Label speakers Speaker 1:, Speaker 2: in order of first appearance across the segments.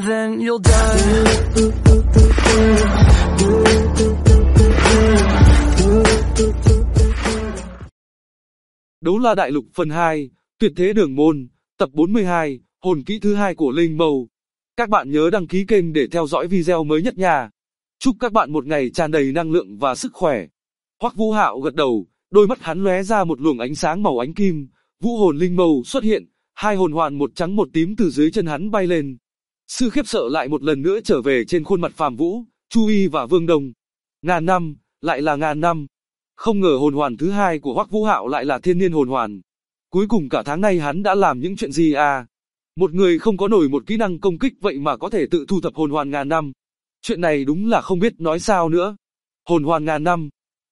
Speaker 1: and then you'll die.
Speaker 2: Đấu La Đại Lục phần 2, Tuyệt Thế Đường Môn, tập 42, hồn kỹ thứ 2 của Linh Mâu. Các bạn nhớ đăng ký kênh để theo dõi video mới nhất nha. Chúc các bạn một ngày tràn đầy năng lượng và sức khỏe. Hoắc Vũ Hạo gật đầu, đôi mắt hắn lóe ra một luồng ánh sáng màu ánh kim, vũ hồn Linh Mâu xuất hiện, hai hồn hoàn một trắng một tím từ dưới chân hắn bay lên. Sự khiếp sợ lại một lần nữa trở về trên khuôn mặt Phàm Vũ, Chu Y và Vương Đông. Ngàn năm, lại là ngàn năm. Không ngờ hồn hoàn thứ hai của Hoắc Vũ Hạo lại là thiên niên hồn hoàn. Cuối cùng cả tháng nay hắn đã làm những chuyện gì à? Một người không có nổi một kỹ năng công kích vậy mà có thể tự thu thập hồn hoàn ngàn năm. Chuyện này đúng là không biết nói sao nữa. Hồn hoàn ngàn năm.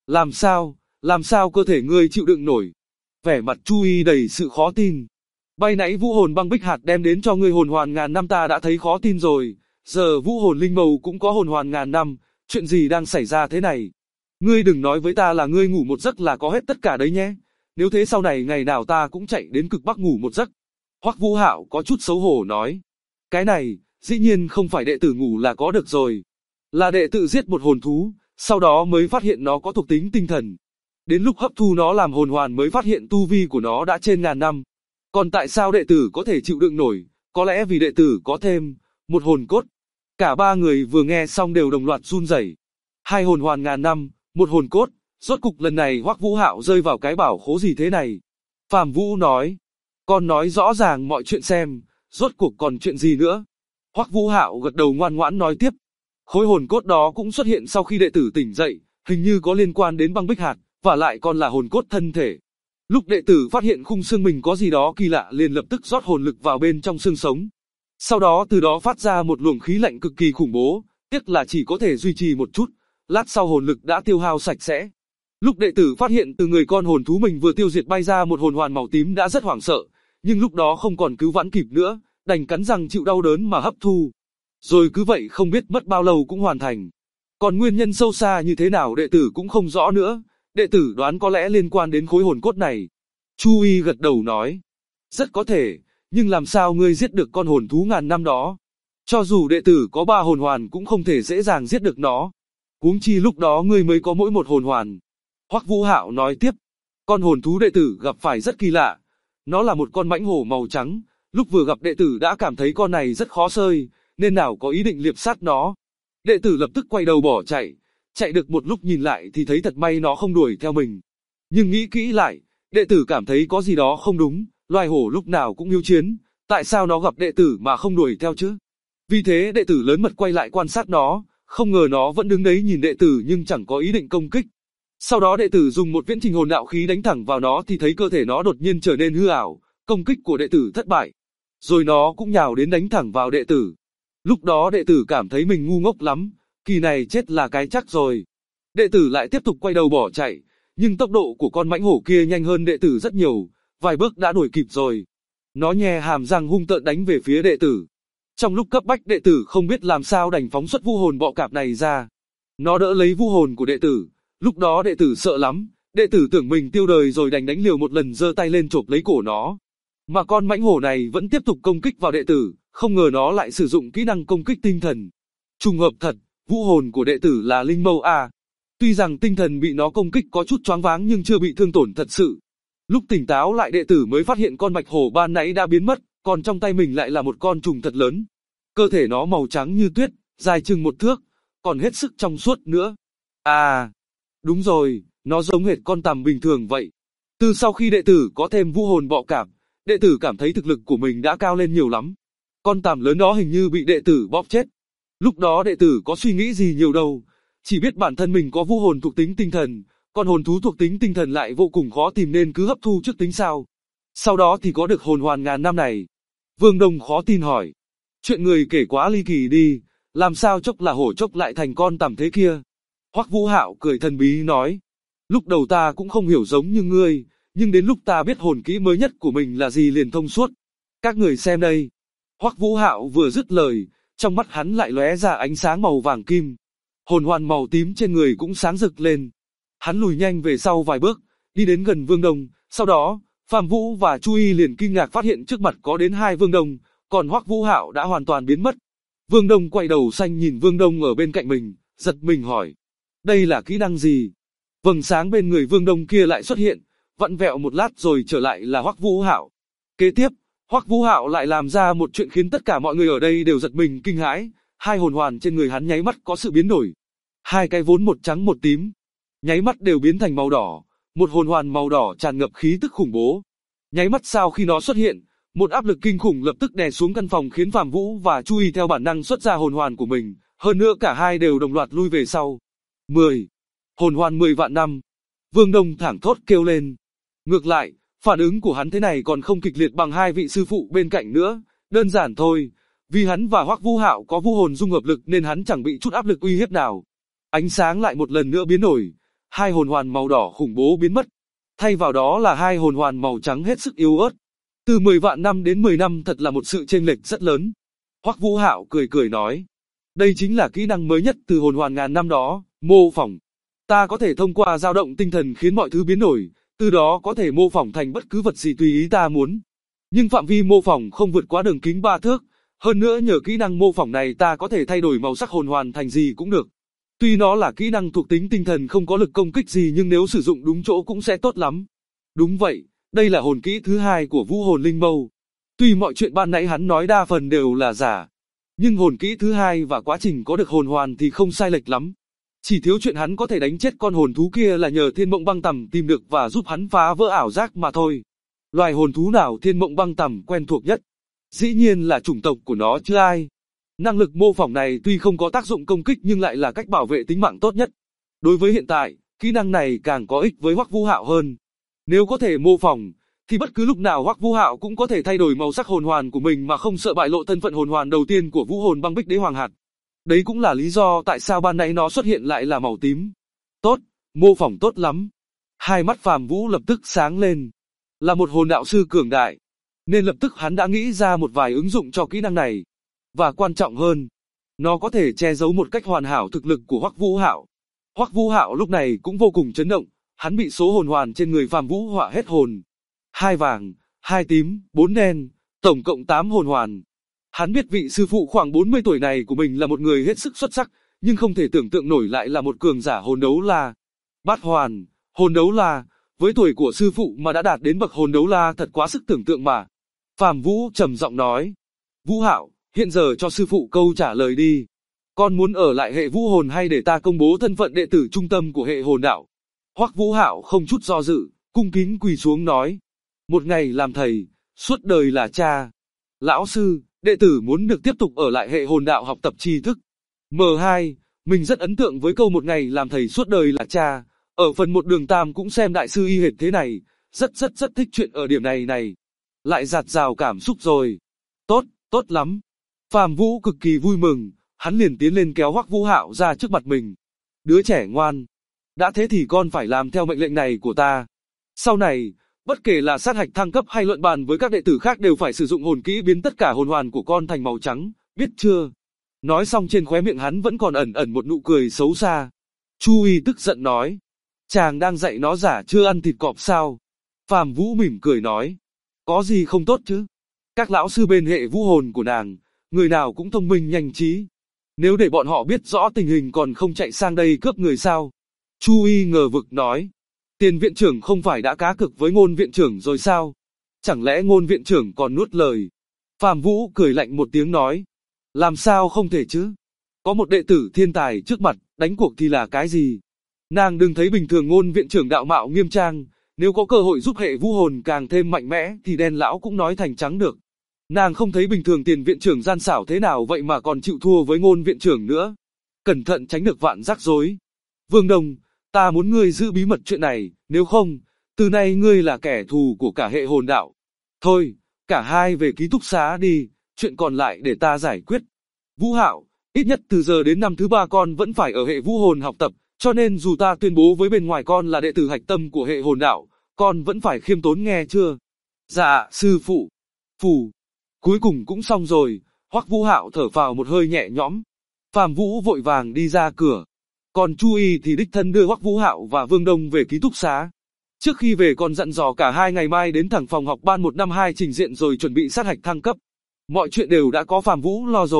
Speaker 2: Làm sao cơ thể ngươi chịu đựng nổi? Vẻ mặt Chu Y đầy sự khó tin. Bay nãy vũ hồn băng bích hạt đem đến cho ngươi hồn hoàn ngàn năm ta đã thấy khó tin rồi. Giờ vũ hồn linh mâu cũng có hồn hoàn ngàn năm. Chuyện gì đang xảy ra thế này? Ngươi đừng nói với ta là ngươi ngủ một giấc là có hết tất cả đấy nhé. Nếu thế sau này ngày nào ta cũng chạy đến cực bắc ngủ một giấc. Hoắc Vũ Hạo có chút xấu hổ nói. Cái này, dĩ nhiên không phải đệ tử ngủ là có được rồi. Là đệ tử giết một hồn thú, sau đó mới phát hiện nó có thuộc tính tinh thần. Đến lúc hấp thu nó làm hồn hoàn mới phát hiện tu vi của nó đã trên ngàn năm. Còn tại sao đệ tử có thể chịu đựng nổi? Có lẽ vì đệ tử có thêm một hồn cốt. Cả ba người vừa nghe xong đều đồng loạt run rẩy. Hai hồn hoàn ngàn năm, một hồn cốt. Rốt cục lần này Hoắc Vũ Hạo rơi vào cái bảo khố gì thế này? Phàm Vũ nói. Con nói rõ ràng mọi chuyện xem, rốt cuộc còn chuyện gì nữa? Hoắc Vũ Hạo gật đầu ngoan ngoãn nói tiếp. Khối hồn cốt đó cũng xuất hiện sau khi đệ tử tỉnh dậy, hình như có liên quan đến băng bích hạt, và lại còn là hồn cốt thân thể. Lúc đệ tử phát hiện khung xương mình có gì đó kỳ lạ liền lập tức rót hồn lực vào bên trong xương sống. Sau đó từ đó phát ra một luồng khí lạnh cực kỳ khủng bố, tiếc là chỉ có thể duy trì một chút, lát sau hồn lực đã tiêu hao sạch sẽ. Lúc đệ tử phát hiện từ người con hồn thú mình vừa tiêu diệt bay ra một hồn hoàn màu tím đã rất hoảng sợ, nhưng lúc đó không còn cứu vãn kịp nữa, đành cắn răng chịu đau đớn mà hấp thu. Rồi cứ vậy không biết mất bao lâu cũng hoàn thành. Còn nguyên nhân sâu xa như thế nào đệ tử cũng không rõ nữa, đệ tử đoán có lẽ liên quan đến khối hồn cốt này. Chu Y gật đầu nói, rất có thể, nhưng làm sao ngươi giết được con hồn thú ngàn năm đó? Cho dù đệ tử có 3 hồn hoàn cũng không thể dễ dàng giết được nó. Huống chi lúc đó ngươi mới có mỗi một hồn hoàn. Hoắc Vũ Hạo nói tiếp, con hồn thú đệ tử gặp phải rất kỳ lạ. Nó là một con mãnh hổ màu trắng, lúc vừa gặp đệ tử đã cảm thấy con này rất khó sơi, nên nào có ý định liệp sát nó. Đệ tử lập tức quay đầu bỏ chạy, chạy được một lúc nhìn lại thì thấy thật may nó không đuổi theo mình. Nhưng nghĩ kỹ lại, đệ tử cảm thấy có gì đó không đúng, loài hổ lúc nào cũng hiếu chiến, tại sao nó gặp đệ tử mà không đuổi theo chứ? Vì thế đệ tử lớn mật quay lại quan sát nó, không ngờ nó vẫn đứng đấy nhìn đệ tử nhưng chẳng có ý định công kích. Sau đó đệ tử dùng một viễn trình hồn đạo khí đánh thẳng vào nó thì thấy cơ thể nó đột nhiên trở nên hư ảo, công kích của đệ tử thất bại. Rồi nó cũng nhào đến đánh thẳng vào đệ tử. Lúc đó đệ tử cảm thấy mình ngu ngốc lắm, kỳ này chết là cái chắc rồi. Đệ tử lại tiếp tục quay đầu bỏ chạy, nhưng tốc độ của con mãnh hổ kia nhanh hơn đệ tử rất nhiều, vài bước đã đuổi kịp rồi. Nó nhe hàm răng hung tợn đánh về phía đệ tử. Trong lúc cấp bách đệ tử không biết làm sao đành phóng xuất vu hồn bọ cạp này ra. Nó đỡ lấy vu hồn của đệ tử. Lúc đó đệ tử sợ lắm, đệ tử tưởng mình tiêu đời rồi đành đánh liều một lần giơ tay lên chộp lấy cổ nó. Mà con mãnh hổ này vẫn tiếp tục công kích vào đệ tử, không ngờ nó lại sử dụng kỹ năng công kích tinh thần. Trùng hợp thật, vũ hồn của đệ tử là linh mâu à. Tuy rằng tinh thần bị nó công kích có chút choáng váng nhưng chưa bị thương tổn thật sự. Lúc tỉnh táo lại đệ tử mới phát hiện con bạch hổ ban nãy đã biến mất, còn trong tay mình lại là một con trùng thật lớn. Cơ thể nó màu trắng như tuyết, dài chừng 1 thước, còn hết sức trong suốt nữa. À, đúng rồi, nó giống hệt con tằm bình thường vậy. Từ sau khi đệ tử có thêm vũ hồn bọ cạp, đệ tử cảm thấy thực lực của mình đã cao lên nhiều lắm. Con tằm lớn đó hình như bị đệ tử bóp chết. Lúc đó đệ tử có suy nghĩ gì nhiều đâu, chỉ biết bản thân mình có vũ hồn thuộc tính tinh thần, còn hồn thú thuộc tính tinh thần lại vô cùng khó tìm nên cứ hấp thu trước tính sao. Sau đó thì có được hồn hoàn ngàn năm này. Vương Đông khó tin hỏi, chuyện người kể quá ly kỳ đi, làm sao chốc là hổ chốc lại thành con tằm thế kia? Hoắc Vũ Hạo cười thần bí nói, lúc đầu ta cũng không hiểu giống như ngươi, nhưng đến lúc ta biết hồn kỹ mới nhất của mình là gì liền thông suốt. Các người xem đây. Hoắc Vũ Hạo vừa dứt lời, trong mắt hắn lại lóe ra ánh sáng màu vàng kim. Hồn hoàn màu tím trên người cũng sáng rực lên. Hắn lùi nhanh về sau vài bước, đi đến gần Vương Đông, sau đó, Phàm Vũ và Chu Y liền kinh ngạc phát hiện trước mặt có đến 2 Vương Đông, còn Hoắc Vũ Hạo đã hoàn toàn biến mất. Vương Đông quay đầu sang nhìn Vương Đông ở bên cạnh mình, giật mình hỏi. Đây là kỹ năng gì? Vầng sáng bên người Vương Đông kia lại xuất hiện, vặn vẹo một lát rồi trở lại là Hoắc Vũ Hạo. Kế tiếp, Hoắc Vũ Hạo lại làm ra một chuyện khiến tất cả mọi người ở đây đều giật mình kinh hãi. Hai hồn hoàn trên người hắn nháy mắt có sự biến đổi. Hai cái vốn một trắng một tím, nháy mắt đều biến thành màu đỏ. Một hồn hoàn màu đỏ tràn ngập khí tức khủng bố. Nháy mắt sau khi nó xuất hiện, một áp lực kinh khủng lập tức đè xuống căn phòng khiến Phạm Vũ và Chu Y theo bản năng xuất ra hồn hoàn của mình. Hơn nữa cả hai đều đồng loạt lui về sau. 10. Hồn hoàn 10 vạn năm. Vương Đông thảng thốt kêu lên. Ngược lại, phản ứng của hắn thế này còn không kịch liệt bằng hai vị sư phụ bên cạnh nữa. Đơn giản thôi, vì hắn và Hoắc Vũ Hạo có vũ hồn dung hợp lực nên hắn chẳng bị chút áp lực uy hiếp nào. Ánh sáng lại một lần nữa biến đổi. Hai hồn hoàn màu đỏ khủng bố biến mất. Thay vào đó là hai hồn hoàn màu trắng hết sức yếu ớt. Từ 10 vạn năm đến 10 năm thật là một sự chênh lệch rất lớn. Hoắc Vũ Hạo cười cười nói. Đây chính là kỹ năng mới nhất từ hồn hoàn ngàn năm đó, mô phỏng. Ta có thể thông qua dao động tinh thần khiến mọi thứ biến đổi, từ đó có thể mô phỏng thành bất cứ vật gì tùy ý ta muốn. Nhưng phạm vi mô phỏng không vượt quá đường kính 3 thước. Hơn nữa nhờ kỹ năng mô phỏng này ta có thể thay đổi màu sắc hồn hoàn thành gì cũng được. Tuy nó là kỹ năng thuộc tính tinh thần không có lực công kích gì nhưng nếu sử dụng đúng chỗ cũng sẽ tốt lắm. Đúng vậy, đây là hồn kỹ thứ hai của vũ hồn linh mâu. Tuy mọi chuyện ban nãy hắn nói đa phần đều là giả, nhưng hồn kỹ thứ hai và quá trình có được hồn hoàn thì không sai lệch lắm. Chỉ thiếu chuyện hắn có thể đánh chết con hồn thú kia là nhờ Thiên Mộng Băng Tằm tìm được và giúp hắn phá vỡ ảo giác mà thôi. Loài hồn thú nào Thiên Mộng Băng Tằm quen thuộc nhất? Dĩ nhiên là chủng tộc của nó chứ ai. Năng lực mô phỏng này tuy không có tác dụng công kích nhưng lại là cách bảo vệ tính mạng tốt nhất. Đối với hiện tại, kỹ năng này càng có ích với Hoắc Vũ Hạo hơn. Nếu có thể mô phỏng, thì bất cứ lúc nào Hoắc Vũ Hạo cũng có thể thay đổi màu sắc hồn hoàn của mình mà không sợ bại lộ thân phận hồn hoàn đầu tiên của vũ hồn băng bích đế hoàng hạt. Đấy cũng là lý do tại sao ban nãy nó xuất hiện lại là màu tím. Tốt, mô phỏng tốt lắm. Hai mắt Phạm Vũ lập tức sáng lên. Là một hồn đạo sư cường đại, nên lập tức hắn đã nghĩ ra một vài ứng dụng cho kỹ năng này. Và quan trọng hơn, nó có thể che giấu một cách hoàn hảo thực lực của Hoắc Vũ Hạo. Hoắc Vũ Hạo lúc này cũng vô cùng chấn động, hắn bị số hồn hoàn trên người Phạm Vũ họa hết hồn. 2 vàng, 2 tím, 4 đen, tổng cộng 8 hồn hoàn. Hắn biết vị sư phụ khoảng 40 tuổi này của mình là một người hết sức xuất sắc, nhưng không thể tưởng tượng nổi lại là một cường giả hồn đấu la. Bát hoàn, hồn đấu la, với tuổi của sư phụ mà đã đạt đến bậc hồn đấu la thật quá sức tưởng tượng mà. Phạm Vũ trầm giọng nói. Vũ Hạo, hiện giờ cho sư phụ câu trả lời đi. Con muốn ở lại hệ vũ hồn hay để ta công bố thân phận đệ tử trung tâm của hệ hồn đạo? Hoắc Vũ Hạo không chút do dự, cung kính quỳ xuống nói. Một ngày làm thầy, suốt đời là cha. Lão sư, đệ tử muốn được tiếp tục ở lại hệ hồn đạo học tập tri thức. M2, mình rất ấn tượng với câu một ngày làm thầy suốt đời là cha. Ở phần 1 đường Tam cũng xem đại sư y hệt thế này, rất thích chuyện ở điểm này. Lại dạt dào cảm xúc rồi. Tốt lắm. Phạm Vũ cực kỳ vui mừng, hắn liền tiến lên kéo Hoắc Vũ Hạo ra trước mặt mình. Đứa trẻ ngoan, đã thế thì con phải làm theo mệnh lệnh này của ta. Sau này, bất kể là sát hạch thăng cấp hay luận bàn với các đệ tử khác đều phải sử dụng hồn kỹ biến tất cả hồn hoàn của con thành màu trắng, biết chưa? Nói xong trên khóe miệng hắn vẫn còn ẩn một nụ cười xấu xa. Chu Y tức giận nói, chàng đang dạy nó giả chưa ăn thịt cọp sao? Phạm Vũ mỉm cười nói, có gì không tốt chứ? Các lão sư bên hệ vũ hồn của nàng, người nào cũng thông minh nhanh trí. Nếu để bọn họ biết rõ tình hình còn không chạy sang đây cướp người sao? Chu Y ngờ vực nói. Tiền viện trưởng không phải đã cá cược với Ngôn viện trưởng rồi sao? Chẳng lẽ Ngôn viện trưởng còn nuốt lời? Phạm Vũ cười lạnh một tiếng nói. Làm sao không thể chứ? Có một đệ tử thiên tài trước mặt, đánh cuộc thì là cái gì? Nàng đừng thấy bình thường Ngôn viện trưởng đạo mạo nghiêm trang, nếu có cơ hội giúp hệ vũ hồn càng thêm mạnh mẽ thì đen lão cũng nói thành trắng được. Nàng không thấy bình thường Tiền viện trưởng gian xảo thế nào vậy mà còn chịu thua với Ngôn viện trưởng nữa. Cẩn thận tránh được vạn rắc rối. Vương Đông, ta muốn ngươi giữ bí mật chuyện này, nếu không, từ nay ngươi là kẻ thù của cả hệ hồn đạo. Thôi, cả hai về ký túc xá đi, chuyện còn lại để ta giải quyết. Vũ Hạo, ít nhất từ giờ đến năm thứ 3 con vẫn phải ở hệ vũ hồn học tập, cho nên dù ta tuyên bố với bên ngoài con là đệ tử hạch tâm của hệ hồn đạo, con vẫn phải khiêm tốn nghe chưa? Dạ, sư phụ. Phù. Cuối cùng cũng xong rồi, Hoắc Vũ Hạo thở phào một hơi nhẹ nhõm. Phạm Vũ vội vàng đi ra cửa. Còn Chu Y thì đích thân đưa Hoắc Vũ Hạo và Vương Đông về ký túc xá. Trước khi về còn dặn dò cả hai ngày mai đến thẳng phòng học ban 152 trình diện rồi chuẩn bị sát hạch thăng cấp. Mọi chuyện đều đã có Phạm Vũ lo rồi,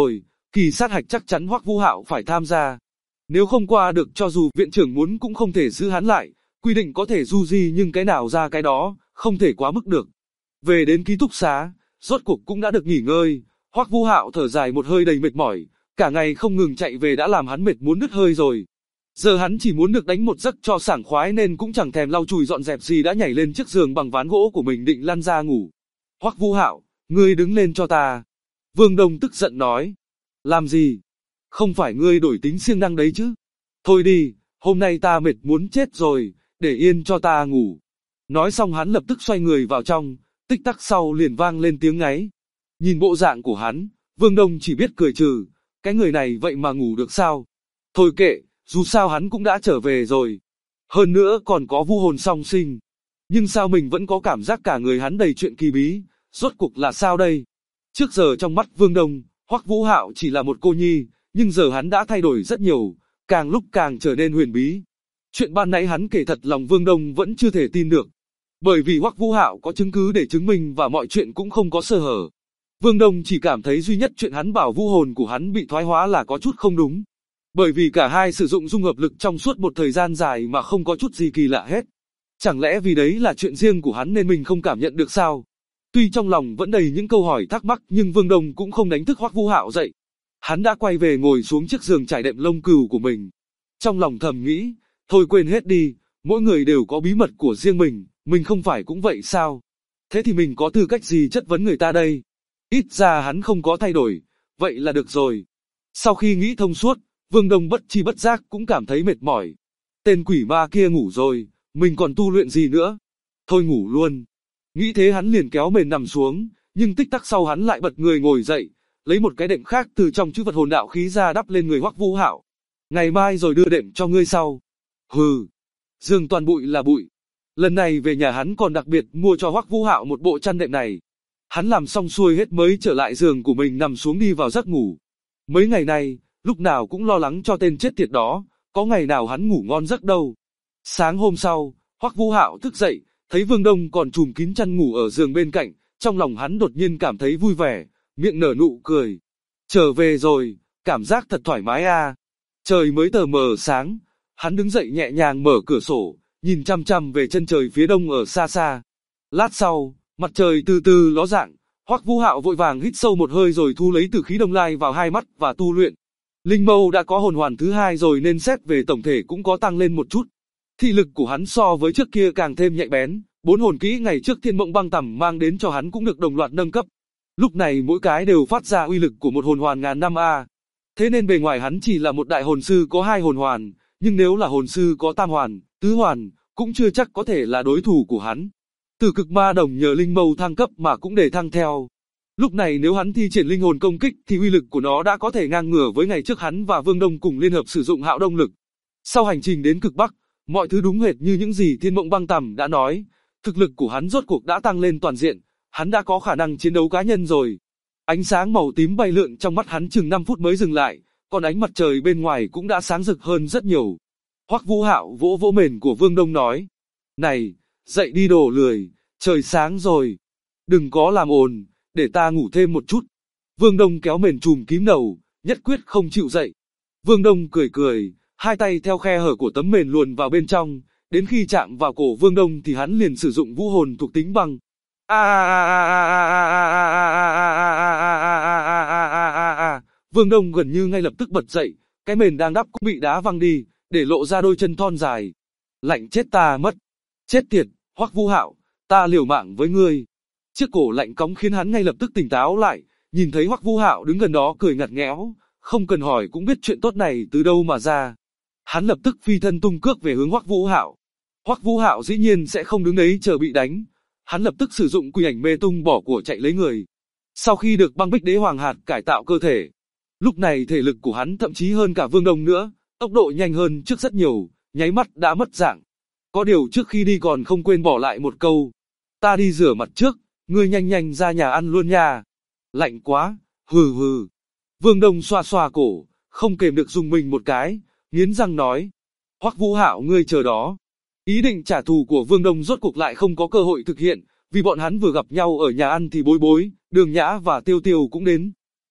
Speaker 2: Kỳ sát hạch chắc chắn Hoắc Vũ Hạo phải tham gia. Nếu không qua được cho dù viện trưởng muốn cũng không thể giữ hắn lại, quy định có thể du di nhưng cái nào ra cái đó, không thể quá mức được. Về đến ký túc xá, rốt cuộc cũng đã được nghỉ ngơi, Hoắc Vũ Hạo thở dài một hơi đầy mệt mỏi, cả ngày không ngừng chạy về đã làm hắn mệt muốn đứt hơi rồi. Giờ hắn chỉ muốn được đánh một giấc cho sảng khoái nên cũng chẳng thèm lau chùi dọn dẹp gì đã nhảy lên chiếc giường bằng ván gỗ của mình định lăn ra ngủ. Hoắc Vũ Hạo, ngươi đứng lên cho ta. Vương Đông tức giận nói. Làm gì? Không phải ngươi đổi tính siêng năng đấy chứ? Thôi đi, hôm nay ta mệt muốn chết rồi, để yên cho ta ngủ. Nói xong hắn lập tức xoay người vào trong, tích tắc sau liền vang lên tiếng ngáy. Nhìn bộ dạng của hắn, Vương Đông chỉ biết cười trừ, cái người này vậy mà ngủ được sao? Thôi kệ, dù sao hắn cũng đã trở về rồi. Hơn nữa còn có vu hồn song sinh. Nhưng sao mình vẫn có cảm giác cả người hắn đầy chuyện kỳ bí, rốt cuộc là sao đây? Trước giờ trong mắt Vương Đông, Hoắc Vũ Hạo chỉ là một cô nhi, nhưng giờ hắn đã thay đổi rất nhiều, càng lúc càng trở nên huyền bí. Chuyện ban nãy hắn kể thật lòng Vương Đông vẫn chưa thể tin được. Bởi vì Hoắc Vũ Hạo có chứng cứ để chứng minh và mọi chuyện cũng không có sơ hở. Vương Đông chỉ cảm thấy duy nhất chuyện hắn bảo vu hồn của hắn bị thoái hóa là có chút không đúng. Bởi vì cả hai sử dụng dung hợp lực trong suốt một thời gian dài mà không có chút gì kỳ lạ hết. Chẳng lẽ vì đấy là chuyện riêng của hắn nên mình không cảm nhận được sao? Tuy trong lòng vẫn đầy những câu hỏi thắc mắc nhưng Vương Đông cũng không đánh thức Hoắc Vũ Hạo dậy. Hắn đã quay về ngồi xuống chiếc giường trải đệm lông cừu của mình. Trong lòng thầm nghĩ, thôi quên hết đi, mỗi người đều có bí mật của riêng mình không phải cũng vậy sao? Thế thì mình có tư cách gì chất vấn người ta đây? Ít ra hắn không có thay đổi, vậy là được rồi. Sau khi nghĩ thông suốt, Vương Đông bất chi bất giác cũng cảm thấy mệt mỏi. Tên quỷ ma kia ngủ rồi, mình còn tu luyện gì nữa? Thôi ngủ luôn. Nghĩ thế hắn liền kéo mền nằm xuống, nhưng tích tắc sau hắn lại bật người ngồi dậy, lấy một cái đệm khác từ trong chữ vật hồn đạo khí ra đắp lên người Hoắc Vũ Hạo. Ngày mai rồi đưa đệm cho ngươi sau. Hừ, giường toàn bụi là bụi. Lần này về nhà hắn còn đặc biệt mua cho Hoắc Vũ Hạo một bộ chăn đệm này. Hắn làm xong xuôi hết mới trở lại giường của mình nằm xuống đi vào giấc ngủ. Mấy ngày nay, lúc nào cũng lo lắng cho tên chết tiệt đó, có ngày nào hắn ngủ ngon giấc đâu. Sáng hôm sau, Hoắc Vũ Hạo thức dậy, thấy Vương Đông còn trùm kín chăn ngủ ở giường bên cạnh, trong lòng hắn đột nhiên cảm thấy vui vẻ, miệng nở nụ cười. Trở về rồi, cảm giác thật thoải mái à. Trời mới tờ mờ sáng, hắn đứng dậy nhẹ nhàng mở cửa sổ, nhìn chăm chăm về chân trời phía đông ở xa xa. Lát sau, mặt trời từ từ ló dạng, Hoắc Vũ Hạo vội vàng hít sâu một hơi rồi thu lấy tử khí đông lai vào hai mắt và tu luyện. Linh mâu đã có hồn hoàn thứ hai rồi nên xét về tổng thể cũng có tăng lên một chút. Thị lực của hắn so với trước kia càng thêm nhạy bén, 4 hồn kỹ ngày trước Thiên Mộng Băng Tầm mang đến cho hắn cũng được đồng loạt nâng cấp. Lúc này mỗi cái đều phát ra uy lực của một hồn hoàn ngàn năm a. Thế nên bề ngoài hắn chỉ là một đại hồn sư có 2 hồn hoàn, nhưng nếu là hồn sư có tam hoàn, tứ hoàn, cũng chưa chắc có thể là đối thủ của hắn. Tử Cực Ma Đồng nhờ linh mâu thăng cấp mà cũng để thăng theo. Lúc này nếu hắn thi triển linh hồn công kích thì uy lực của nó đã có thể ngang ngửa với ngày trước hắn và Vương Đông cùng liên hợp sử dụng Hạo Đông lực. Sau hành trình đến cực Bắc, mọi thứ đúng hệt như những gì Thiên Mộng Băng Tầm đã nói, thực lực của hắn rốt cuộc đã tăng lên toàn diện, hắn đã có khả năng chiến đấu cá nhân rồi. Ánh sáng màu tím bay lượn trong mắt hắn chừng 5 phút mới dừng lại, còn ánh mặt trời bên ngoài cũng đã sáng rực hơn rất nhiều. Hoắc Vũ Hạo vỗ vỗ mền của Vương Đông nói, này, dậy đi đồ lười, trời sáng rồi, đừng có làm ồn, để ta ngủ thêm một chút. Vương Đông kéo mền trùm kín đầu, nhất quyết không chịu dậy. Vương Đông cười cười, hai tay theo khe hở của tấm mền luồn vào bên trong, đến khi chạm vào cổ Vương Đông thì hắn liền sử dụng vũ hồn thuộc tính băng. Vương Đông gần như ngay lập tức bật dậy, cái mền đang đắp cũng bị đá văng đi, để lộ ra đôi chân thon dài. Lạnh chết ta mất. Chết tiệt, Hoắc Vũ Hạo, ta liều mạng với ngươi. Chiếc cổ lạnh cóng khiến hắn ngay lập tức tỉnh táo lại, nhìn thấy Hoắc Vũ Hạo đứng gần đó cười ngặt nghẽo, không cần hỏi cũng biết chuyện tốt này từ đâu mà ra. Hắn lập tức phi thân tung cước về hướng Hoắc Vũ Hạo. Hoắc Vũ Hạo dĩ nhiên sẽ không đứng đấy chờ bị đánh. Hắn lập tức sử dụng quỷ ảnh mê tung bỏ của chạy lấy người. Sau khi được băng bích đế hoàng hạt cải tạo cơ thể, lúc này thể lực của hắn thậm chí hơn cả Vương Đông nữa, tốc độ nhanh hơn trước rất nhiều, nháy mắt đã mất dạng. Có điều trước khi đi còn không quên bỏ lại một câu. Ta đi rửa mặt trước, ngươi nhanh nhanh ra nhà ăn luôn nha. Lạnh quá, hừ hừ. Vương Đông xoa xoa cổ, không kềm được dùng mình một cái, nghiến răng nói. Hoắc Vũ Hạo ngươi chờ đó. Ý định trả thù của Vương Đông rốt cuộc lại không có cơ hội thực hiện, vì bọn hắn vừa gặp nhau ở nhà ăn thì Bối Bối, Đường Nhã và Tiêu Tiêu cũng đến.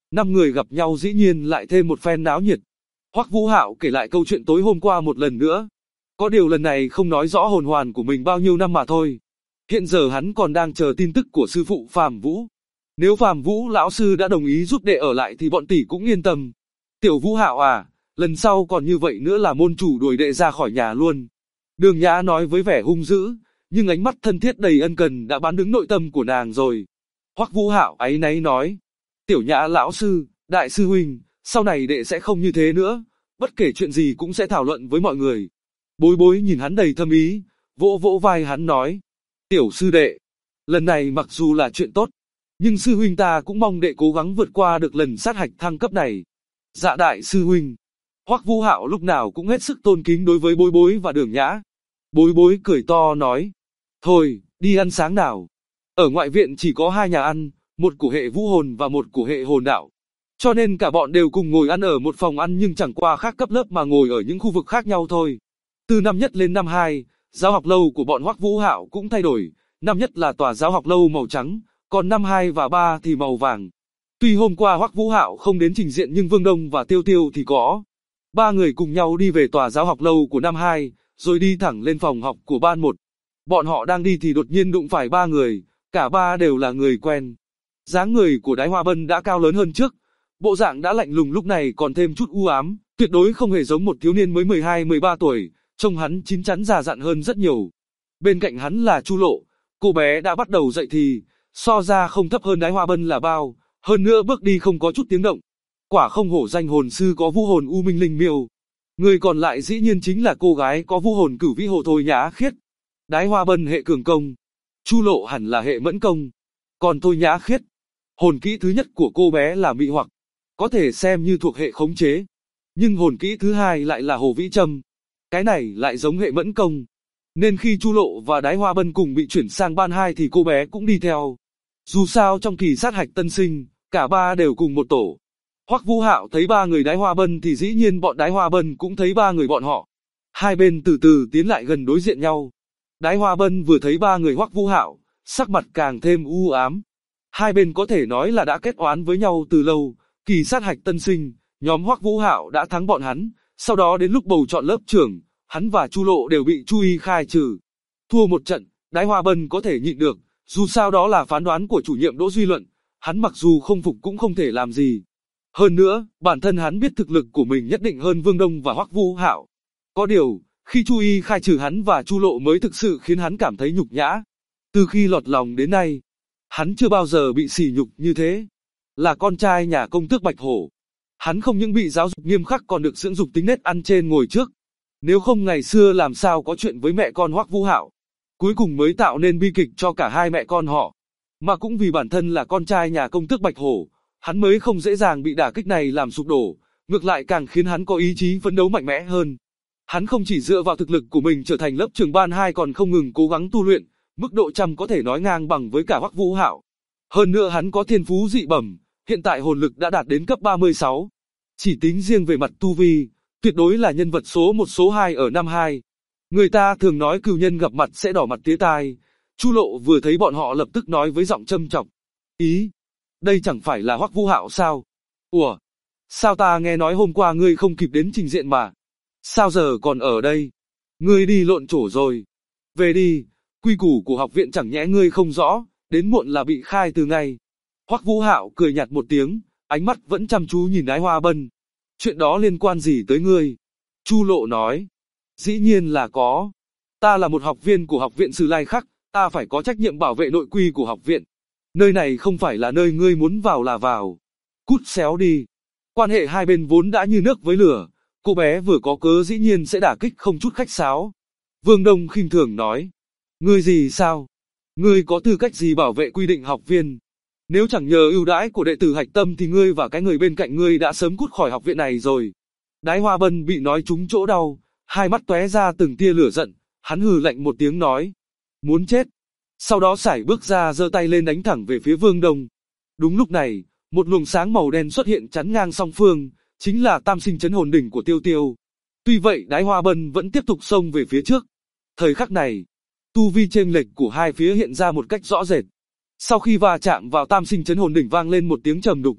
Speaker 2: 5 người gặp nhau dĩ nhiên lại thêm một phen náo nhiệt. Hoắc Vũ Hạo kể lại câu chuyện tối hôm qua một lần nữa. Có điều lần này không nói rõ hồn hoàn của mình bao nhiêu năm mà thôi. Hiện giờ hắn còn đang chờ tin tức của sư phụ Phàm Vũ. Nếu Phàm Vũ lão sư đã đồng ý giúp đệ ở lại thì bọn tỷ cũng yên tâm. Tiểu Vũ Hạo à, lần sau còn như vậy nữa là môn chủ đuổi đệ ra khỏi nhà luôn. Đường Nhã nói với vẻ hung dữ, nhưng ánh mắt thân thiết đầy ân cần đã bán đứng nội tâm của nàng rồi. Hoắc Vũ Hạo áy náy nói, Tiểu Nhã lão sư, đại sư huynh, sau này đệ sẽ không như thế nữa, bất kể chuyện gì cũng sẽ thảo luận với mọi người. Bối Bối nhìn hắn đầy thâm ý, vỗ vỗ vai hắn nói, tiểu sư đệ, lần này mặc dù là chuyện tốt, nhưng sư huynh ta cũng mong đệ cố gắng vượt qua được lần sát hạch thăng cấp này. Dạ đại sư huynh. Hoắc Vũ Hạo lúc nào cũng hết sức tôn kính đối với Bối Bối và Đường Nhã. Bối Bối cười to nói, thôi, đi ăn sáng nào. Ở ngoại viện chỉ có 2 nhà ăn, một của hệ vũ hồn và một của hệ hồn đạo. Cho nên cả bọn đều cùng ngồi ăn ở một phòng ăn nhưng chẳng qua khác cấp lớp mà ngồi ở những khu vực khác nhau thôi. Từ năm nhất lên năm 2, giáo học lâu của bọn Hoắc Vũ Hạo cũng thay đổi. Năm nhất là tòa giáo học lâu màu trắng, còn năm 2 và 3 thì màu vàng. Tuy hôm qua Hoắc Vũ Hạo không đến trình diện nhưng Vương Đông và Tiêu Tiêu thì có. 3 người cùng nhau đi về tòa giáo học lâu của năm 2, rồi đi thẳng lên phòng học của ban 1. Bọn họ đang đi thì đột nhiên đụng phải 3 người, cả 3 đều là người quen. Dáng người của Đái Hoa Bân đã cao lớn hơn trước, bộ dạng đã lạnh lùng lúc này còn thêm chút u ám, tuyệt đối không hề giống một thiếu niên mới 12-13 tuổi, trông hắn chín chắn già dặn hơn rất nhiều. Bên cạnh hắn là Chu Lộ, cô bé đã bắt đầu dậy thì, so ra không thấp hơn Đái Hoa Bân là bao, hơn nữa bước đi không có chút tiếng động. Quả không hổ danh hồn sư có vũ hồn U Minh Linh Miêu. Người còn lại dĩ nhiên chính là cô gái có vũ hồn Cửu Vĩ Hồ Thôi Nhã Khiết. Đái Hoa Bân hệ cường công, Chu Lộ hẳn là hệ mẫn công, còn Thôi Nhã Khiết, hồn kỹ thứ nhất của cô bé là mị hoặc, có thể xem như thuộc hệ khống chế, nhưng hồn kỹ thứ hai lại là Hồ Vĩ Châm, cái này lại giống hệ mẫn công, nên khi Chu Lộ và Đái Hoa Bân cùng bị chuyển sang ban 2 thì cô bé cũng đi theo. Dù sao trong kỳ sát hạch tân sinh, cả 3 đều cùng một tổ. Hoắc Vũ Hạo thấy 3 người Đái Hoa Bân thì dĩ nhiên bọn Đái Hoa Bân cũng thấy 3 người bọn họ. Hai bên từ từ tiến lại gần đối diện nhau. Đái Hoa Bân vừa thấy 3 người Hoắc Vũ Hạo, sắc mặt càng thêm u ám. Hai bên có thể nói là đã kết oán với nhau từ lâu, kỳ sát hạch tân sinh, nhóm Hoắc Vũ Hạo đã thắng bọn hắn, sau đó đến lúc bầu chọn lớp trưởng, hắn và Chu Lộ đều bị Chu Y khai trừ. Thua một trận, Đái Hoa Bân có thể nhịn được, dù sao đó là phán đoán của chủ nhiệm Đỗ Duy Luận, hắn mặc dù không phục cũng không thể làm gì. Hơn nữa, bản thân hắn biết thực lực của mình nhất định hơn Vương Đông và Hoắc Vũ Hạo. Có điều, khi Chu Y khai trừ hắn và Chu Lộ mới thực sự khiến hắn cảm thấy nhục nhã. Từ khi lọt lòng đến nay, hắn chưa bao giờ bị sỉ nhục như thế. Là con trai nhà công tước Bạch Hổ, hắn không những bị giáo dục nghiêm khắc còn được dưỡng dục tính nết ăn trên ngồi trước. Nếu không ngày xưa làm sao có chuyện với mẹ con Hoắc Vũ Hạo, cuối cùng mới tạo nên bi kịch cho cả hai mẹ con họ. Mà cũng vì bản thân là con trai nhà công tước Bạch Hổ, hắn mới không dễ dàng bị đả kích này làm sụp đổ, ngược lại càng khiến hắn có ý chí phấn đấu mạnh mẽ hơn. Hắn không chỉ dựa vào thực lực của mình trở thành lớp trưởng ban 2 còn không ngừng cố gắng tu luyện, mức độ chăm có thể nói ngang bằng với cả Hoắc Vũ Hạo. Hơn nữa hắn có thiên phú dị bẩm, hiện tại hồn lực đã đạt đến cấp 36. Chỉ tính riêng về mặt tu vi, tuyệt đối là nhân vật số 1 số 2 ở năm 2. Người ta thường nói cừu nhân gặp mặt sẽ đỏ mặt tía tai. Chu Lộ vừa thấy bọn họ lập tức nói với giọng châm chọc. Ý, đây chẳng phải là Hoắc Vũ Hạo sao? Ủa, sao ta nghe nói hôm qua ngươi không kịp đến trình diện mà? Sao giờ còn ở đây? Ngươi đi lộn chỗ rồi. Về đi, quy củ của học viện chẳng nhẽ ngươi không rõ, đến muộn là bị khai từ ngay. Hoắc Vũ Hạo cười nhạt một tiếng, ánh mắt vẫn chăm chú nhìn Đái Hoa Bân. Chuyện đó liên quan gì tới ngươi? Chu Lộ nói. Dĩ nhiên là có. Ta là một học viên của học viện Sử Lai Khắc, ta phải có trách nhiệm bảo vệ nội quy của học viện. Nơi này không phải là nơi ngươi muốn vào là vào. Cút xéo đi. Quan hệ hai bên vốn đã như nước với lửa, cô bé vừa có cớ dĩ nhiên sẽ đả kích không chút khách sáo. Vương Đông khinh thường nói. Ngươi gì sao? Ngươi có tư cách gì bảo vệ quy định học viên? Nếu chẳng nhờ ưu đãi của đệ tử Hạch Tâm thì ngươi và cái người bên cạnh ngươi đã sớm cút khỏi học viện này rồi. Đái Hoa Bân bị nói trúng chỗ đau, hai mắt tóe ra từng tia lửa giận, hắn hừ lạnh một tiếng nói. Muốn chết. Sau đó sải bước ra giơ tay lên đánh thẳng về phía Vương Đông. Đúng lúc này, một luồng sáng màu đen xuất hiện chắn ngang song phương, chính là tam sinh chấn hồn đỉnh của Tiêu Tiêu. Tuy vậy Đái Hoa Bân vẫn tiếp tục xông về phía trước. Thời khắc này, tu vi chênh lệch của hai phía hiện ra một cách rõ rệt. Sau khi va chạm vào tam sinh chấn hồn đỉnh vang lên một tiếng trầm đục.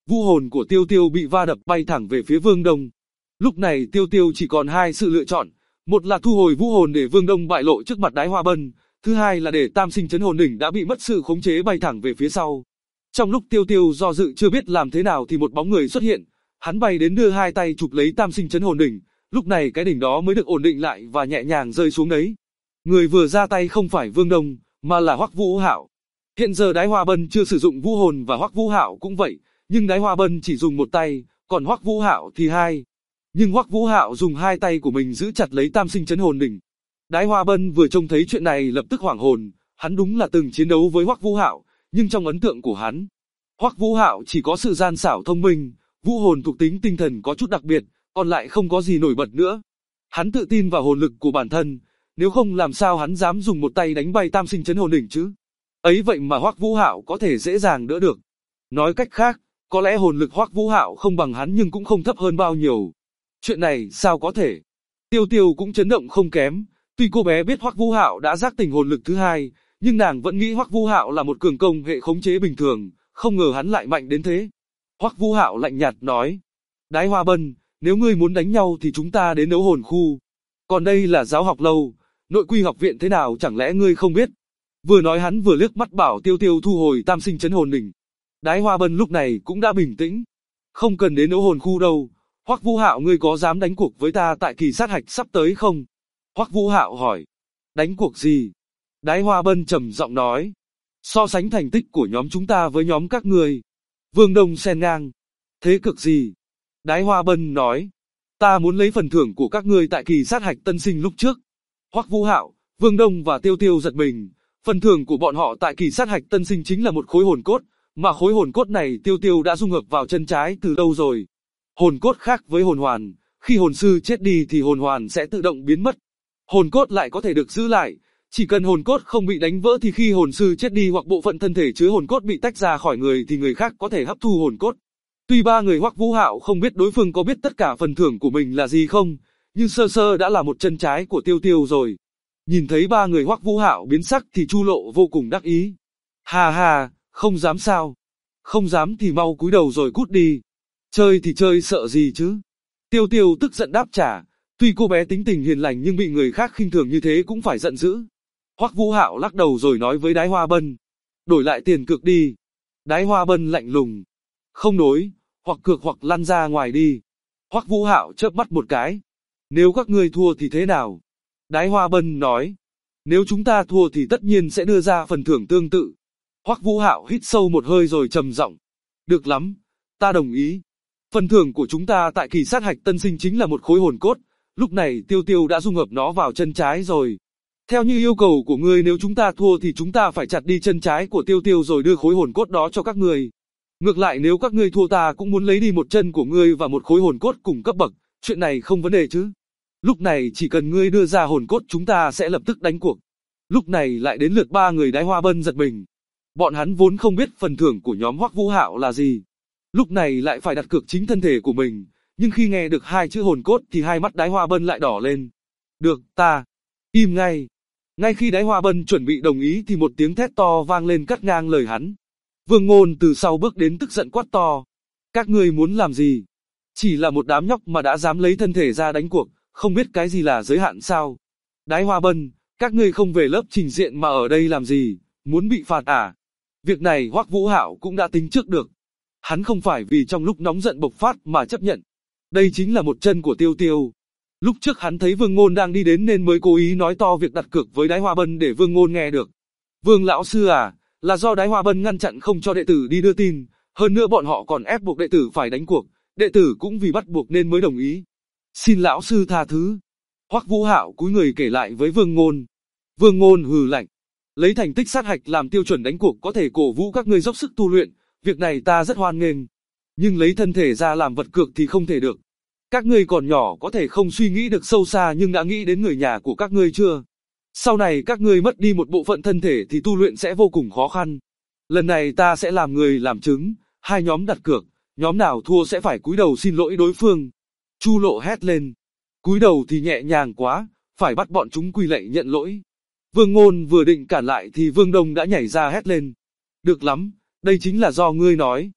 Speaker 2: Vũ hồn của Tiêu Tiêu bị va đập bay thẳng về phía Vương Đông. Lúc này Tiêu Tiêu chỉ còn hai sự lựa chọn, một là thu hồi vũ hồn để Vương Đông bại lộ trước mặt Đái Hoa Bân, thứ hai là để Tam Sinh Chấn Hồn Đỉnh đã bị mất sự khống chế bay thẳng về phía sau. Trong lúc Tiêu Tiêu do dự chưa biết làm thế nào thì một bóng người xuất hiện, hắn bay đến đưa hai tay chụp lấy Tam Sinh Chấn Hồn Đỉnh, lúc này cái đỉnh đó mới được ổn định lại và nhẹ nhàng rơi xuống đấy. Người vừa ra tay không phải Vương Đông, mà là Hoắc Vũ Hạo. Hiện giờ Đái Hoa Bân chưa sử dụng vũ hồn và Hoắc Vũ Hạo cũng vậy, nhưng Đái Hoa Bân chỉ dùng một tay, còn Hoắc Vũ Hạo thì hai. Nhưng Hoắc Vũ Hạo dùng hai tay của mình giữ chặt lấy Tam Sinh Chấn Hồn Đỉnh. Đái Hoa Bân vừa trông thấy chuyện này lập tức hoảng hồn, hắn đúng là từng chiến đấu với Hoắc Vũ Hạo, nhưng trong ấn tượng của hắn, Hoắc Vũ Hạo chỉ có sự gian xảo thông minh, vũ hồn thuộc tính tinh thần có chút đặc biệt, còn lại không có gì nổi bật nữa. Hắn tự tin vào hồn lực của bản thân, nếu không làm sao hắn dám dùng một tay đánh bay Tam Sinh Chấn Hồn Đỉnh chứ? Ấy vậy mà Hoắc Vũ Hạo có thể dễ dàng đỡ được. Nói cách khác, có lẽ hồn lực Hoắc Vũ Hạo không bằng hắn nhưng cũng không thấp hơn bao nhiêu. Chuyện này sao có thể? Tiêu Tiêu cũng chấn động không kém, tuy cô bé biết Hoắc Vũ Hạo đã giác tỉnh hồn lực thứ hai, nhưng nàng vẫn nghĩ Hoắc Vũ Hạo là một cường công hệ khống chế bình thường, không ngờ hắn lại mạnh đến thế. Hoắc Vũ Hạo lạnh nhạt nói: "Đái Hoa Bân, nếu ngươi muốn đánh nhau thì chúng ta đến đấu hồn khu. Còn đây là giáo học lâu, nội quy học viện thế nào chẳng lẽ ngươi không biết?" Vừa nói hắn vừa liếc mắt bảo Tiêu Tiêu thu hồi Tam Sinh Chấn Hồn Đỉnh. Đái Hoa Bân lúc này cũng đã bình tĩnh. "Không cần đến đấu hồn khu đâu. Hoắc Vũ Hạo, ngươi có dám đánh cuộc với ta tại kỳ sát hạch sắp tới không?" Hoắc Vũ Hạo hỏi. "Đánh cuộc gì?" Đái Hoa Bân trầm giọng nói. "So sánh thành tích của nhóm chúng ta với nhóm các ngươi." Vương Đông xen ngang. "Thế cực gì?" Đái Hoa Bân nói. "Ta muốn lấy phần thưởng của các ngươi tại kỳ sát hạch tân sinh lúc trước." Hoắc Vũ Hạo, Vương Đông và Tiêu Tiêu giật mình. Phần thưởng của bọn họ tại kỳ sát hạch tân sinh chính là một khối hồn cốt, mà khối hồn cốt này Tiêu Tiêu đã dung hợp vào chân trái từ lâu rồi. Hồn cốt khác với hồn hoàn, khi hồn sư chết đi thì hồn hoàn sẽ tự động biến mất. Hồn cốt lại có thể được giữ lại, chỉ cần hồn cốt không bị đánh vỡ thì khi hồn sư chết đi hoặc bộ phận thân thể chứa hồn cốt bị tách ra khỏi người thì người khác có thể hấp thu hồn cốt. Tuy ba người Hoắc Vũ Hạo không biết đối phương có biết tất cả phần thưởng của mình là gì không, nhưng sơ sơ đã là một chân trái của Tiêu Tiêu rồi. Nhìn thấy ba người Hoắc Vũ Hạo biến sắc thì Chu Lộ vô cùng đắc ý. "Hà hà, không dám sao? Không dám thì mau cúi đầu rồi cút đi. Chơi thì chơi sợ gì chứ?" Tiêu Tiêu tức giận đáp trả, tuy cô bé tính tình hiền lành nhưng bị người khác khinh thường như thế cũng phải giận dữ. Hoắc Vũ Hạo lắc đầu rồi nói với Đái Hoa Bân: "Đổi lại tiền cược đi." Đái Hoa Bân lạnh lùng: "Không đổi, hoặc cược hoặc lăn ra ngoài đi." Hoắc Vũ Hạo chớp mắt một cái: "Nếu các ngươi thua thì thế nào?" Đái Hoa Bân nói: "Nếu chúng ta thua thì tất nhiên sẽ đưa ra phần thưởng tương tự." Hoắc Vũ Hạo hít sâu một hơi rồi trầm giọng: "Được lắm, ta đồng ý. Phần thưởng của chúng ta tại kỳ sát hạch tân sinh chính là một khối hồn cốt, lúc này Tiêu Tiêu đã dung hợp nó vào chân trái rồi. Theo như yêu cầu của ngươi, nếu chúng ta thua thì chúng ta phải chặt đi chân trái của Tiêu Tiêu rồi đưa khối hồn cốt đó cho các ngươi. Ngược lại nếu các ngươi thua ta cũng muốn lấy đi một chân của ngươi và một khối hồn cốt cùng cấp bậc, chuyện này không vấn đề chứ. Lúc này chỉ cần ngươi đưa ra hồn cốt chúng ta sẽ lập tức đánh cuộc." Lúc này lại đến lượt ba người Đái Hoa Bân giật mình. Bọn hắn vốn không biết phần thưởng của nhóm Hoắc Vũ Hạo là gì. Lúc này lại phải đặt cược chính thân thể của mình, nhưng khi nghe được hai chữ hồn cốt thì hai mắt Đái Hoa Bân lại đỏ lên. "Được, ta im ngay." Ngay khi Đái Hoa Bân chuẩn bị đồng ý thì một tiếng thét to vang lên cắt ngang lời hắn. Vương Ngôn từ sau bước đến tức giận quát to: "Các ngươi muốn làm gì? Chỉ là một đám nhóc mà đã dám lấy thân thể ra đánh cuộc, không biết cái gì là giới hạn sao? Đái Hoa Bân, các ngươi không về lớp trình diện mà ở đây làm gì, muốn bị phạt à?" Việc này Hoắc Vũ Hạo cũng đã tính trước được. Hắn không phải vì trong lúc nóng giận bộc phát mà chấp nhận. Đây chính là một chân của Tiêu Tiêu. Lúc trước hắn thấy Vương Ngôn đang đi đến nên mới cố ý nói to việc đặt cược với Đái Hoa Bân để Vương Ngôn nghe được. "Vương lão sư à, là do Đái Hoa Bân ngăn chặn không cho đệ tử đi đưa tin, hơn nữa bọn họ còn ép buộc đệ tử phải đánh cuộc, đệ tử cũng vì bắt buộc nên mới đồng ý. Xin lão sư tha thứ." Hoắc Vũ Hạo cúi người kể lại với Vương Ngôn. Vương Ngôn hừ lạnh: "Lấy thành tích sát hạch làm tiêu chuẩn đánh cuộc có thể cổ vũ các ngươi dốc sức tu luyện, việc này ta rất hoan nghênh. Nhưng lấy thân thể ra làm vật cược thì không thể được. Các ngươi còn nhỏ có thể không suy nghĩ được sâu xa nhưng đã nghĩ đến người nhà của các ngươi chưa? Sau này các ngươi mất đi một bộ phận thân thể thì tu luyện sẽ vô cùng khó khăn. Lần này ta sẽ làm người làm chứng, hai nhóm đặt cược, nhóm nào thua sẽ phải cúi đầu xin lỗi đối phương." Chu Lộ hét lên: "Cúi đầu thì nhẹ nhàng quá, phải bắt bọn chúng quỳ lạy nhận lỗi." Vương Ngôn vừa định cản lại thì Vương Đông đã nhảy ra hét lên: "Được lắm, đây chính là do ngươi nói.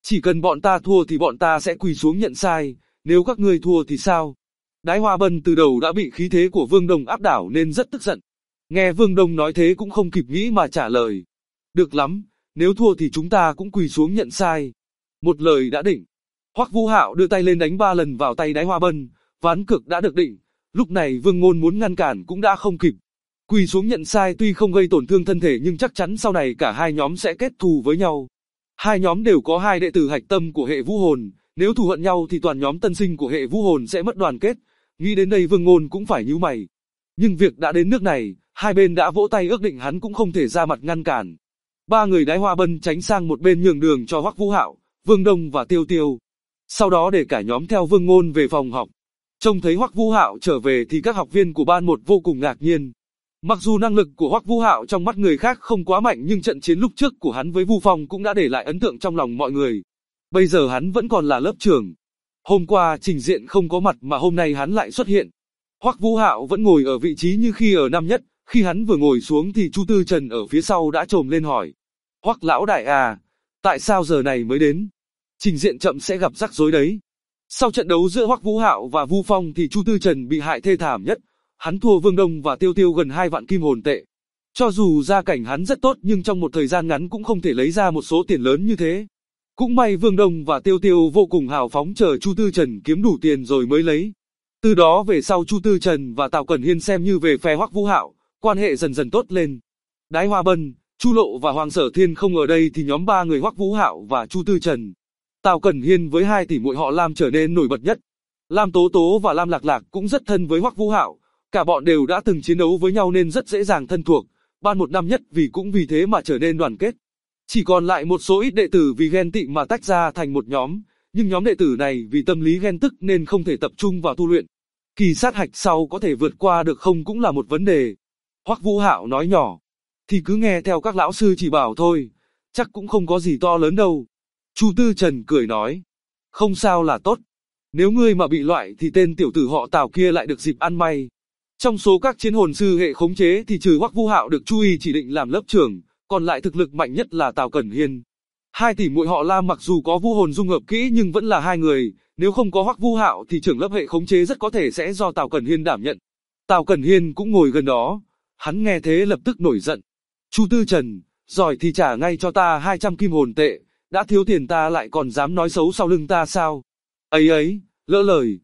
Speaker 2: Chỉ cần bọn ta thua thì bọn ta sẽ quỳ xuống nhận sai, nếu các ngươi thua thì sao? Đái Hoa Bân từ đầu đã bị khí thế của Vương Đông áp đảo nên rất tức giận. Nghe Vương Đông nói thế cũng không kịp nghĩ mà trả lời. Được lắm, nếu thua thì chúng ta cũng quỳ xuống nhận sai. Một lời đã định. Hoắc Vũ Hạo đưa tay lên đánh 3 lần vào tay Đái Hoa Bân, ván cược đã được định. Lúc này Vương Ngôn muốn ngăn cản cũng đã không kịp. Quỳ xuống nhận sai tuy không gây tổn thương thân thể nhưng chắc chắn sau này cả hai nhóm sẽ kết thù với nhau. Hai nhóm đều có hai đệ tử hạch tâm của hệ vũ hồn, nếu thù hận nhau thì toàn nhóm tân sinh của hệ vũ hồn sẽ mất đoàn kết. Nghĩ đến đây Vương Ngôn cũng phải nhíu mày. Nhưng việc đã đến nước này, hai bên đã vỗ tay ước định hắn cũng không thể ra mặt ngăn cản. Ba người Đái Hoa Bân tránh sang một bên nhường đường cho Hoắc Vũ Hạo, Vương Đông và Tiêu Tiêu. Sau đó để cả nhóm theo Vương Ngôn về phòng học. Trông thấy Hoắc Vũ Hạo trở về thì các học viên của ban 1 vô cùng ngạc nhiên. Mặc dù năng lực của Hoắc Vũ Hạo trong mắt người khác không quá mạnh nhưng trận chiến lúc trước của hắn với Vu Phong cũng đã để lại ấn tượng trong lòng mọi người. Bây giờ hắn vẫn còn là lớp trưởng. Hôm qua Trình Diện không có mặt mà hôm nay hắn lại xuất hiện. Hoắc Vũ Hạo vẫn ngồi ở vị trí như khi ở năm nhất, khi hắn vừa ngồi xuống thì Chu Tư Trần ở phía sau đã chồm lên hỏi. Hoắc lão đại à, tại sao giờ này mới đến? Trình Diện chậm sẽ gặp rắc rối đấy. Sau trận đấu giữa Hoắc Vũ Hạo và Vu Phong thì Chu Tư Trần bị hại thê thảm nhất. Hắn thua Vương Đông và Tiêu Tiêu gần 2 vạn kim hồn tệ. Cho dù gia cảnh hắn rất tốt nhưng trong một thời gian ngắn cũng không thể lấy ra một số tiền lớn như thế. Cũng may Vương Đông và Tiêu Tiêu vô cùng hào phóng chờ Chu Tư Trần kiếm đủ tiền rồi mới lấy. Từ đó về sau Chu Tư Trần và Tào Cẩn Hiên xem như về phe Hoắc Vũ Hạo, quan hệ dần dần tốt lên. Đái Hoa Bân, Chu Lộ và Hoàng Sở Thiên không ở đây thì nhóm 3 người Hoắc Vũ Hạo và Chu Tư Trần, Tào Cẩn Hiên với 2 tỷ muội họ Lam trở nên nổi bật nhất. Lam Tố Tố và Lam Lạc Lạc cũng rất thân với Hoắc Vũ Hạo, cả bọn đều đã từng chiến đấu với nhau nên rất dễ dàng thân thuộc, ban 1 năm nhất cũng vì thế mà trở nên đoàn kết. Chỉ còn lại một số ít đệ tử vì ghen tị mà tách ra thành một nhóm, nhưng nhóm đệ tử này vì tâm lý ghen tức nên không thể tập trung vào tu luyện. Kỳ sát hạch sau có thể vượt qua được không cũng là một vấn đề. Hoắc Vũ Hạo nói nhỏ, thì cứ nghe theo các lão sư chỉ bảo thôi, chắc cũng không có gì to lớn đâu. Chu Tư Trần cười nói, không sao là tốt. Nếu ngươi mà bị loại thì tên tiểu tử họ Tào kia lại được dịp ăn may. Trong số các chiến hồn sư hệ khống chế thì trừ Hoắc Vũ Hạo được Chu Y chỉ định làm lớp trưởng, còn lại thực lực mạnh nhất là Tào Cẩn Hiên. 2 tỷ muội họ Lam mặc dù có vũ hồn dung hợp kỹ nhưng vẫn là 2 người, nếu không có Hoắc Vũ Hạo thì trưởng lớp hệ khống chế rất có thể sẽ do Tào Cẩn Hiên đảm nhận. Tào Cẩn Hiên cũng ngồi gần đó, hắn nghe thế lập tức nổi giận. Chu Tư Trần, giỏi thì trả ngay cho ta 200 kim hồn tệ, đã thiếu tiền ta lại còn dám nói xấu sau lưng ta sao? Ấy, lỡ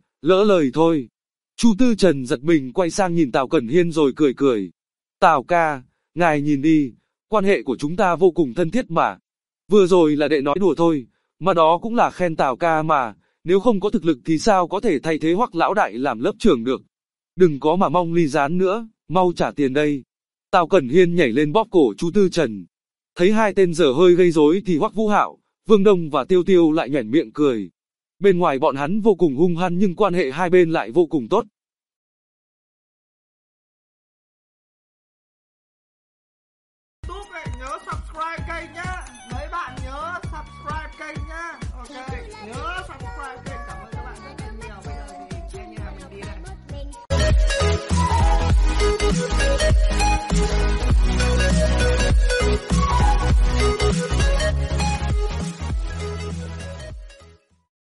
Speaker 2: lời thôi. Chu Tư Trần giật mình quay sang nhìn Tào Cẩn Hiên rồi cười cười. Tào ca, ngài nhìn đi, quan hệ của chúng ta vô cùng thân thiết mà. Vừa rồi là đệ nói đùa thôi, mà đó cũng là khen Tào ca mà, nếu không có thực lực thì sao có thể thay thế Hoắc lão đại làm lớp trưởng được. Đừng có mà mong ly gián nữa, mau trả tiền đây. Tào Cẩn Hiên nhảy lên bóp cổ Chu Tư Trần. Thấy hai tên dở hơi gây rối thì Hoắc Vũ Hạo, Vương Đông và Tiêu Tiêu lại nhoẻn miệng cười. Bên ngoài bọn hắn vô cùng hung hăng nhưng quan hệ hai bên lại vô cùng tốt.